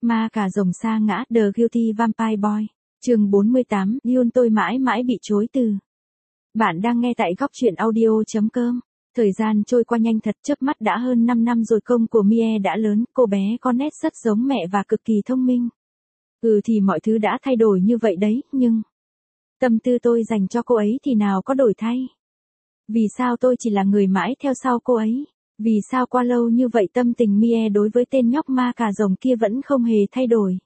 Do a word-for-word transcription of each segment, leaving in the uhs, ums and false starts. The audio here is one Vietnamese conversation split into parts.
Ma cà rồng sa ngã, The Guilty Vampire Boy. Chương bốn mươi tám, Yoon tôi mãi mãi bị chối từ. Bạn đang nghe tại góc truyện audio.com. Thời gian trôi qua nhanh thật, chớp mắt đã hơn năm năm rồi. Công của Mie đã lớn, cô bé có nét rất giống mẹ và cực kỳ thông minh. Ừ thì mọi thứ đã thay đổi như vậy đấy, nhưng tâm tư tôi dành cho cô ấy thì nào có đổi thay. Vì sao tôi chỉ là người mãi theo sau cô ấy? Vì sao qua lâu như vậy tâm tình Mie đối với tên nhóc ma cà rồng kia vẫn không hề thay đổi?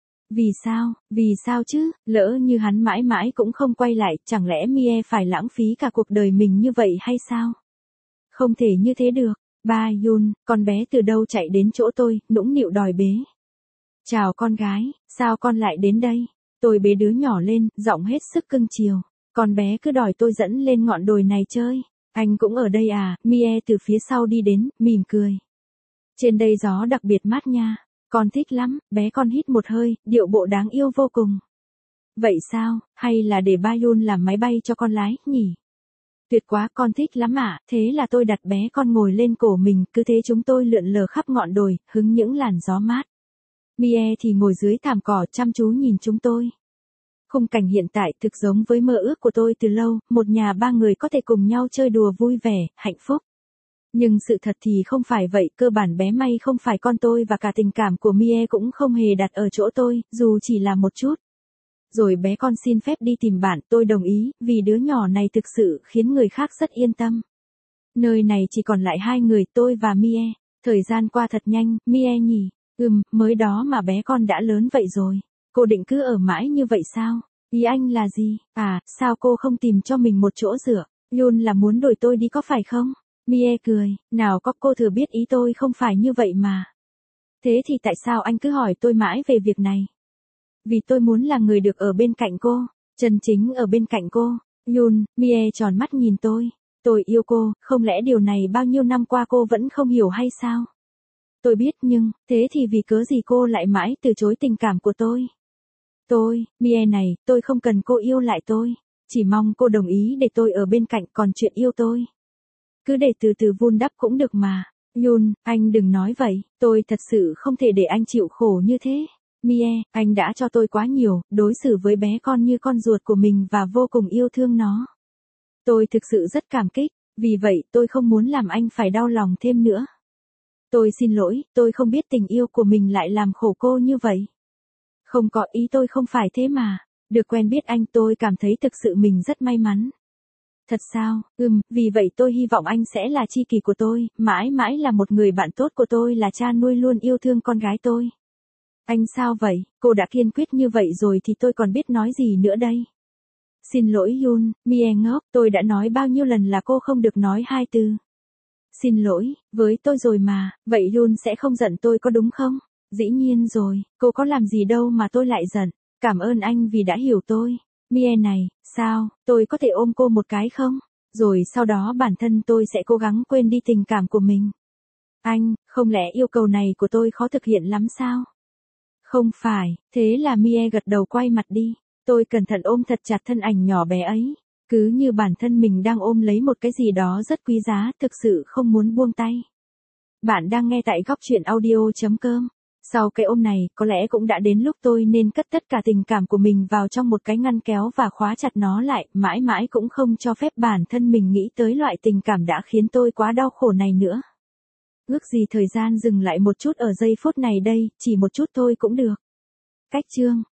Vì sao, vì sao chứ, lỡ như hắn mãi mãi cũng không quay lại, chẳng lẽ Mie phải lãng phí cả cuộc đời mình như vậy hay sao? Không thể như thế được. Ba Yoon, con bé từ đâu chạy đến chỗ tôi, nũng nịu đòi bế. Chào con gái, sao con lại đến đây? Tôi bế đứa nhỏ lên, giọng hết sức cưng chiều. Con bé cứ đòi tôi dẫn lên ngọn đồi này chơi. Anh cũng ở đây à? Mie từ phía sau đi đến, mỉm cười. Trên đây gió đặc biệt mát nha. Con thích lắm, bé con hít một hơi, điệu bộ đáng yêu vô cùng. Vậy sao, hay là để ba Yoon làm máy bay cho con lái, nhỉ? Tuyệt quá, con thích lắm ạ. À. Thế là tôi đặt bé con ngồi lên cổ mình, cứ thế chúng tôi lượn lờ khắp ngọn đồi, hứng những làn gió mát. Mie thì ngồi dưới thảm cỏ chăm chú nhìn chúng tôi. Khung cảnh hiện tại thực giống với mơ ước của tôi từ lâu, một nhà ba người có thể cùng nhau chơi đùa vui vẻ, hạnh phúc. Nhưng sự thật thì không phải vậy, cơ bản bé May không phải con tôi và cả tình cảm của Mie cũng không hề đặt ở chỗ tôi, dù chỉ là một chút. Rồi bé con xin phép đi tìm bạn, tôi đồng ý, vì đứa nhỏ này thực sự khiến người khác rất yên tâm. Nơi này chỉ còn lại hai người, tôi và Mie. Thời gian qua thật nhanh, Mie nhỉ? Ừm, mới đó mà bé con đã lớn vậy rồi. Cô định cứ ở mãi như vậy sao? Ý anh là gì? À, sao cô không tìm cho mình một chỗ dựa? Yoon là muốn đuổi tôi đi có phải không? Mie cười, nào có, cô thừa biết ý tôi không phải như vậy mà. Thế thì tại sao anh cứ hỏi tôi mãi về việc này? Vì tôi muốn là người được ở bên cạnh cô, chân chính ở bên cạnh cô. Yoon, Mie tròn mắt nhìn tôi. Tôi yêu cô, không lẽ điều này bao nhiêu năm qua cô vẫn không hiểu hay sao? Tôi biết nhưng, thế thì vì cớ gì cô lại mãi từ chối tình cảm của tôi? Tôi, Mie này, tôi không cần cô yêu lại tôi. Chỉ mong cô đồng ý để tôi ở bên cạnh, còn chuyện yêu tôi. Cứ để từ từ vun đắp cũng được mà. Yoon, anh đừng nói vậy, tôi thật sự không thể để anh chịu khổ như thế. Mie, anh đã cho tôi quá nhiều, đối xử với bé con như con ruột của mình và vô cùng yêu thương nó. Tôi thực sự rất cảm kích, vì vậy tôi không muốn làm anh phải đau lòng thêm nữa. Tôi xin lỗi, tôi không biết tình yêu của mình lại làm khổ cô như vậy. Không có, ý tôi không phải thế mà. Được quen biết anh tôi cảm thấy thực sự mình rất may mắn. Thật sao? Ừm, vì vậy tôi hy vọng anh sẽ là tri kỷ của tôi, mãi mãi là một người bạn tốt của tôi, là cha nuôi luôn yêu thương con gái tôi. Anh sao vậy? Cô đã kiên quyết như vậy rồi thì tôi còn biết nói gì nữa đây? Xin lỗi Yoon, Mie ngốc, tôi đã nói bao nhiêu lần là cô không được nói hai từ. Xin lỗi, với tôi rồi mà, vậy Yoon sẽ không giận tôi có đúng không? Dĩ nhiên rồi, cô có làm gì đâu mà tôi lại giận. Cảm ơn anh vì đã hiểu tôi. Mie này, sao, tôi có thể ôm cô một cái không? Rồi sau đó bản thân tôi sẽ cố gắng quên đi tình cảm của mình. Anh, không lẽ yêu cầu này của tôi khó thực hiện lắm sao? Không phải, thế là Mie gật đầu quay mặt đi. Tôi cẩn thận ôm thật chặt thân ảnh nhỏ bé ấy. Cứ như bản thân mình đang ôm lấy một cái gì đó rất quý giá, thực sự không muốn buông tay. Bạn đang nghe tại góc truyện audio.com. Sau cái ôm này, có lẽ cũng đã đến lúc tôi nên cất tất cả tình cảm của mình vào trong một cái ngăn kéo và khóa chặt nó lại, mãi mãi cũng không cho phép bản thân mình nghĩ tới loại tình cảm đã khiến tôi quá đau khổ này nữa. Ước gì thời gian dừng lại một chút ở giây phút này đây, chỉ một chút thôi cũng được. Cách chương